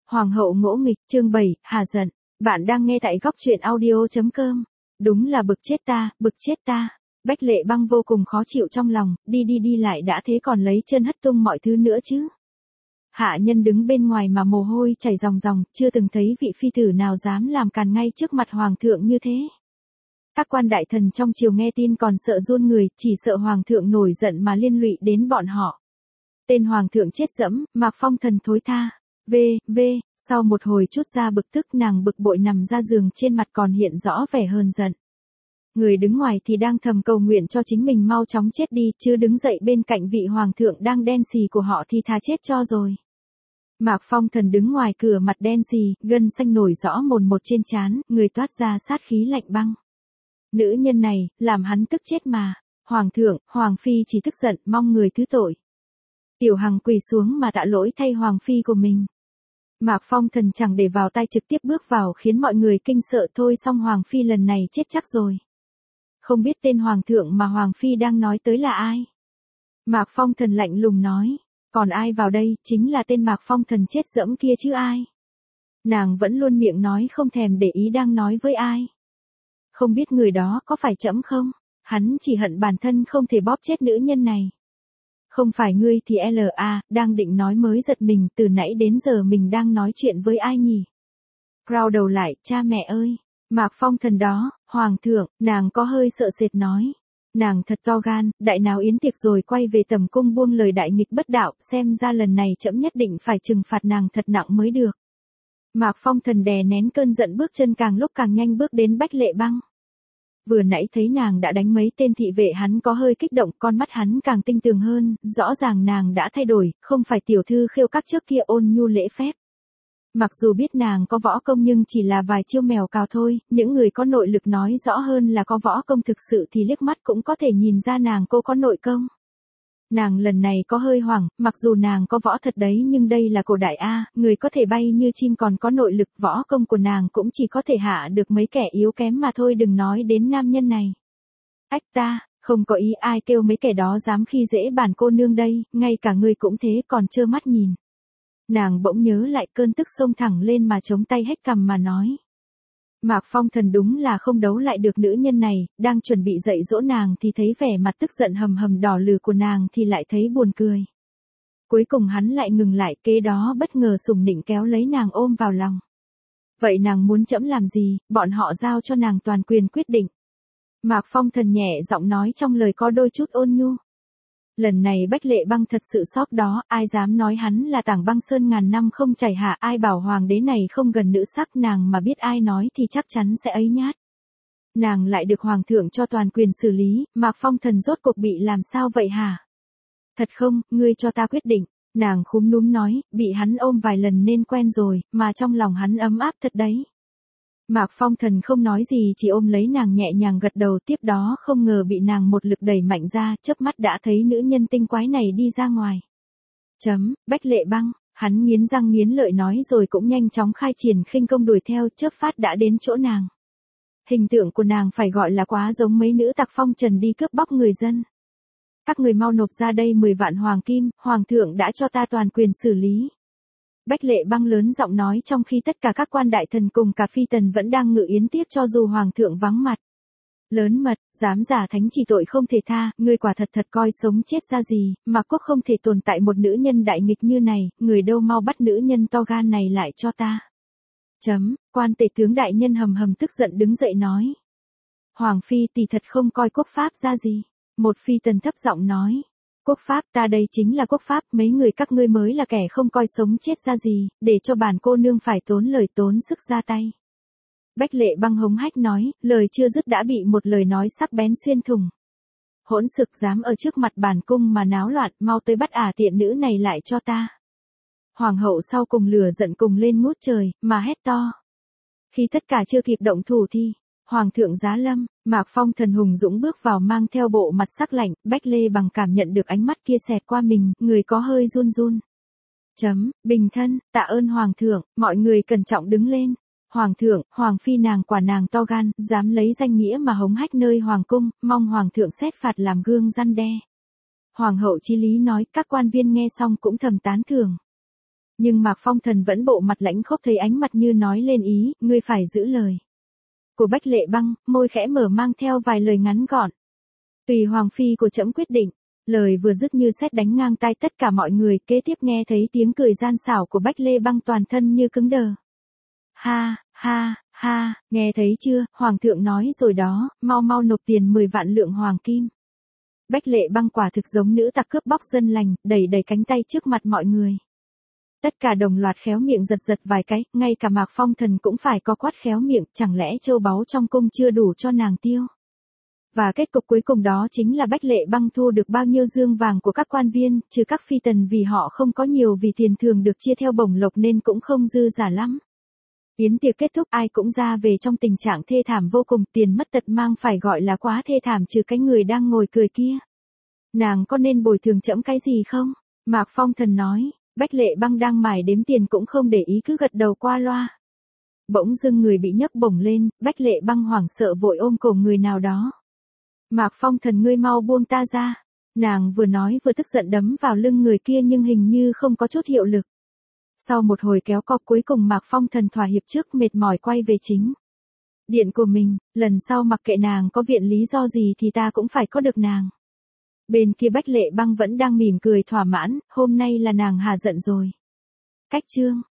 Hoàng hậu ngỗ nghịch, chương 7, hà giận. Bạn đang nghe tại góc truyện audio.com. Đúng là bực chết ta. Bách Lệ Băng vô cùng khó chịu trong lòng, đi lại đã thế còn lấy chân hất tung mọi thứ nữa chứ. Hạ nhân đứng bên ngoài mà mồ hôi chảy ròng ròng, chưa từng thấy vị phi tử nào dám làm càn ngay trước mặt hoàng thượng như thế. Các quan đại thần trong triều nghe tin còn sợ run người, chỉ sợ hoàng thượng nổi giận mà liên lụy đến bọn họ. Tên hoàng thượng chết dẫm, Mạc Phong Thần thối tha. Sau một hồi chút ra bực tức, nàng bực bội nằm ra giường, trên mặt còn hiện rõ vẻ hờn giận. Người đứng ngoài thì đang thầm cầu nguyện cho chính mình mau chóng chết đi, chứ đứng dậy bên cạnh vị hoàng thượng đang đen xì của họ thì thà chết cho rồi. Mạc Phong Thần đứng ngoài cửa, mặt đen xì, gân xanh nổi rõ mồn một trên trán, người toát ra sát khí lạnh băng. Nữ nhân này, làm hắn tức chết mà. Hoàng thượng, hoàng phi chỉ tức giận, mong người thứ tội. Tiểu Hằng quỳ xuống mà tạ lỗi thay hoàng phi của mình. Mạc Phong Thần chẳng để vào tai trực tiếp bước vào, khiến mọi người kinh sợ. Thôi xong, hoàng phi lần này chết chắc rồi. Không biết tên hoàng thượng mà hoàng phi đang nói tới là ai? Mạc Phong Thần lạnh lùng nói. Còn ai vào đây, chính là tên Mạc Phong Thần chết dẫm kia chứ ai? Nàng vẫn luôn miệng nói không thèm để ý đang nói với ai. Không biết người đó có phải trẫm không? Hắn chỉ hận bản thân không thể bóp chết nữ nhân này. Không phải ngươi thì đang định nói mới giật mình, từ nãy đến giờ mình đang nói chuyện với ai nhỉ? Rao đầu lại, cha mẹ ơi! Mạc Phong Thần đó, hoàng thượng, nàng có hơi sợ sệt nói. Nàng thật to gan, đại nào yến tiệc rồi quay về tầm cung buông lời đại nghịch bất đạo, xem ra lần này trẫm nhất định phải trừng phạt nàng thật nặng mới được. Mạc Phong Thần đè nén cơn giận, bước chân càng lúc càng nhanh bước đến Bách Lệ Băng. Vừa nãy thấy nàng đã đánh mấy tên thị vệ, hắn có hơi kích động, con mắt hắn càng tinh tường hơn, rõ ràng nàng đã thay đổi, không phải tiểu thư khêu các trước kia ôn nhu lễ phép. Mặc dù biết nàng có võ công nhưng chỉ là vài chiêu mèo cào thôi, những người có nội lực nói rõ hơn là có võ công thực sự thì liếc mắt cũng có thể nhìn ra nàng cô có nội công. Nàng lần này có hơi hoảng, mặc dù nàng có võ thật đấy nhưng đây là cổ đại A, người có thể bay như chim còn có nội lực, võ công của nàng cũng chỉ có thể hạ được mấy kẻ yếu kém mà thôi, đừng nói đến nam nhân này. Ách ta, không có ý, ai kêu mấy kẻ đó dám khi dễ bản cô nương đây, ngay cả ngươi cũng thế còn trơ mắt nhìn. Nàng bỗng nhớ lại, cơn tức xông thẳng lên mà chống tay hét cằm mà nói. Mạc Phong Thần đúng là không đấu lại được nữ nhân này, đang chuẩn bị dạy dỗ nàng thì thấy vẻ mặt tức giận hầm hầm đỏ lừ của nàng thì lại thấy buồn cười. Cuối cùng hắn lại ngừng lại, kế đó bất ngờ sủng nịnh kéo lấy nàng ôm vào lòng. Vậy nàng muốn trẫm làm gì, bọn họ giao cho nàng toàn quyền quyết định. Mạc Phong Thần nhẹ giọng nói, trong lời có đôi chút ôn nhu. Lần này Bách Lệ Băng thật sự sốc đó, ai dám nói hắn là tảng băng sơn ngàn năm không chảy hạ, ai bảo hoàng đế này không gần nữ sắc, nàng mà biết ai nói thì chắc chắn sẽ ấy nhát. Nàng lại được hoàng thượng cho toàn quyền xử lý, Mạc Phong Thần rốt cuộc bị làm sao vậy hả? Thật không, ngươi cho ta quyết định, nàng khúm núm nói, bị hắn ôm vài lần nên quen rồi, mà trong lòng hắn ấm áp thật đấy. Mạc Phong Thần không nói gì, chỉ ôm lấy nàng nhẹ nhàng gật đầu, tiếp đó không ngờ bị nàng một lực đẩy mạnh ra, chớp mắt đã thấy nữ nhân tinh quái này đi ra ngoài. Bách Lệ Băng, hắn nghiến răng nghiến lợi nói rồi cũng nhanh chóng khai triển khinh công đuổi theo, chớp phát đã đến chỗ nàng. Hình tượng của nàng phải gọi là quá giống mấy nữ tặc phong trần đi cướp bóc người dân. Các người mau nộp ra đây 10 vạn hoàng kim, hoàng thượng đã cho ta toàn quyền xử lý. Bách Lệ Băng lớn giọng nói trong khi tất cả các quan đại thần cùng cả phi tần vẫn đang ngự yến tiết cho dù hoàng thượng vắng mặt. Lớn mật, dám giả thánh chỉ tội không thể tha, ngươi quả thật coi sống chết ra gì, mà quốc không thể tồn tại một nữ nhân đại nghịch như này, người đâu mau bắt nữ nhân to gan này lại cho ta. Quan tể tướng đại nhân hầm hầm tức giận đứng dậy nói. Hoàng phi tỷ thật không coi quốc pháp ra gì. Một phi tần thấp giọng nói. Quốc pháp, ta đây chính là quốc pháp, mấy người các ngươi mới là kẻ không coi sống chết ra gì, để cho bản cô nương phải tốn lời tốn sức ra tay. Bách Lệ Băng hống hách nói, lời chưa dứt đã bị một lời nói sắc bén xuyên thủng. Hỗn xực, dám ở trước mặt bản cung mà náo loạn, mau tới bắt tiện nữ này lại cho ta. Hoàng hậu sau cùng lửa giận cùng lên ngút trời, mà hét to. Khi tất cả chưa kịp động thủ thì Hoàng thượng giá lâm, Mạc Phong Thần hùng dũng bước vào mang theo bộ mặt sắc lạnh, Bách Lê Bằng cảm nhận được ánh mắt kia xẹt qua mình, người có hơi run run. Bình thân, tạ ơn hoàng thượng, mọi người cẩn trọng đứng lên. Hoàng thượng, hoàng phi nàng quả nàng to gan, dám lấy danh nghĩa mà hống hách nơi hoàng cung, mong hoàng thượng xét phạt làm gương răn đe. Hoàng hậu Chí Lý nói, các quan viên nghe xong cũng thầm tán thưởng. Nhưng Mạc Phong Thần vẫn bộ mặt lãnh khốc, thấy ánh mặt như nói lên ý, ngươi phải giữ lời. Của Bách Lệ Băng, môi khẽ mở mang theo vài lời ngắn gọn. Tùy Hoàng Phi của trẫm quyết định. Lời vừa dứt như sét đánh ngang tai tất cả mọi người, kế tiếp nghe thấy tiếng cười gian xảo của Bách Lê Băng toàn thân như cứng đờ. Ha, ha, ha, nghe thấy chưa, Hoàng thượng nói rồi đó, mau mau nộp tiền 10 vạn lượng hoàng kim. Bách Lệ Băng quả thực giống nữ tặc cướp bóc dân lành, đẩy đẩy cánh tay trước mặt mọi người. Tất cả đồng loạt khéo miệng giật giật vài cái, ngay cả Mạc Phong Thần cũng phải có quát khéo miệng, chẳng lẽ châu báu trong cung chưa đủ cho nàng tiêu. Và kết cục cuối cùng đó chính là Bách Lệ Băng thu được bao nhiêu dương vàng của các quan viên, trừ các phi tần vì họ không có nhiều, vì tiền thường được chia theo bổng lộc nên cũng không dư giả lắm. Yến tiệc kết thúc, ai cũng ra về trong tình trạng thê thảm vô cùng, tiền mất tật mang phải gọi là quá thê thảm, trừ cái người đang ngồi cười kia. Nàng có nên bồi thường trẫm cái gì không? Mạc Phong Thần nói. Bách Lệ Băng đang mải đếm tiền cũng không để ý, cứ gật đầu qua loa. Bỗng dưng người bị nhấc bổng lên, Bách Lệ Băng hoảng sợ vội ôm cổ người nào đó. Mạc Phong Thần, ngươi mau buông ta ra. Nàng vừa nói vừa tức giận đấm vào lưng người kia nhưng hình như không có chút hiệu lực. Sau một hồi kéo co cuối cùng Mạc Phong Thần thỏa hiệp trước, mệt mỏi quay về chính điện của mình, lần sau mặc kệ nàng có viện lý do gì thì ta cũng phải có được nàng. Bên kia Bách Lệ Băng vẫn đang mỉm cười thỏa mãn, hôm nay là nàng hả giận rồi. Cách chương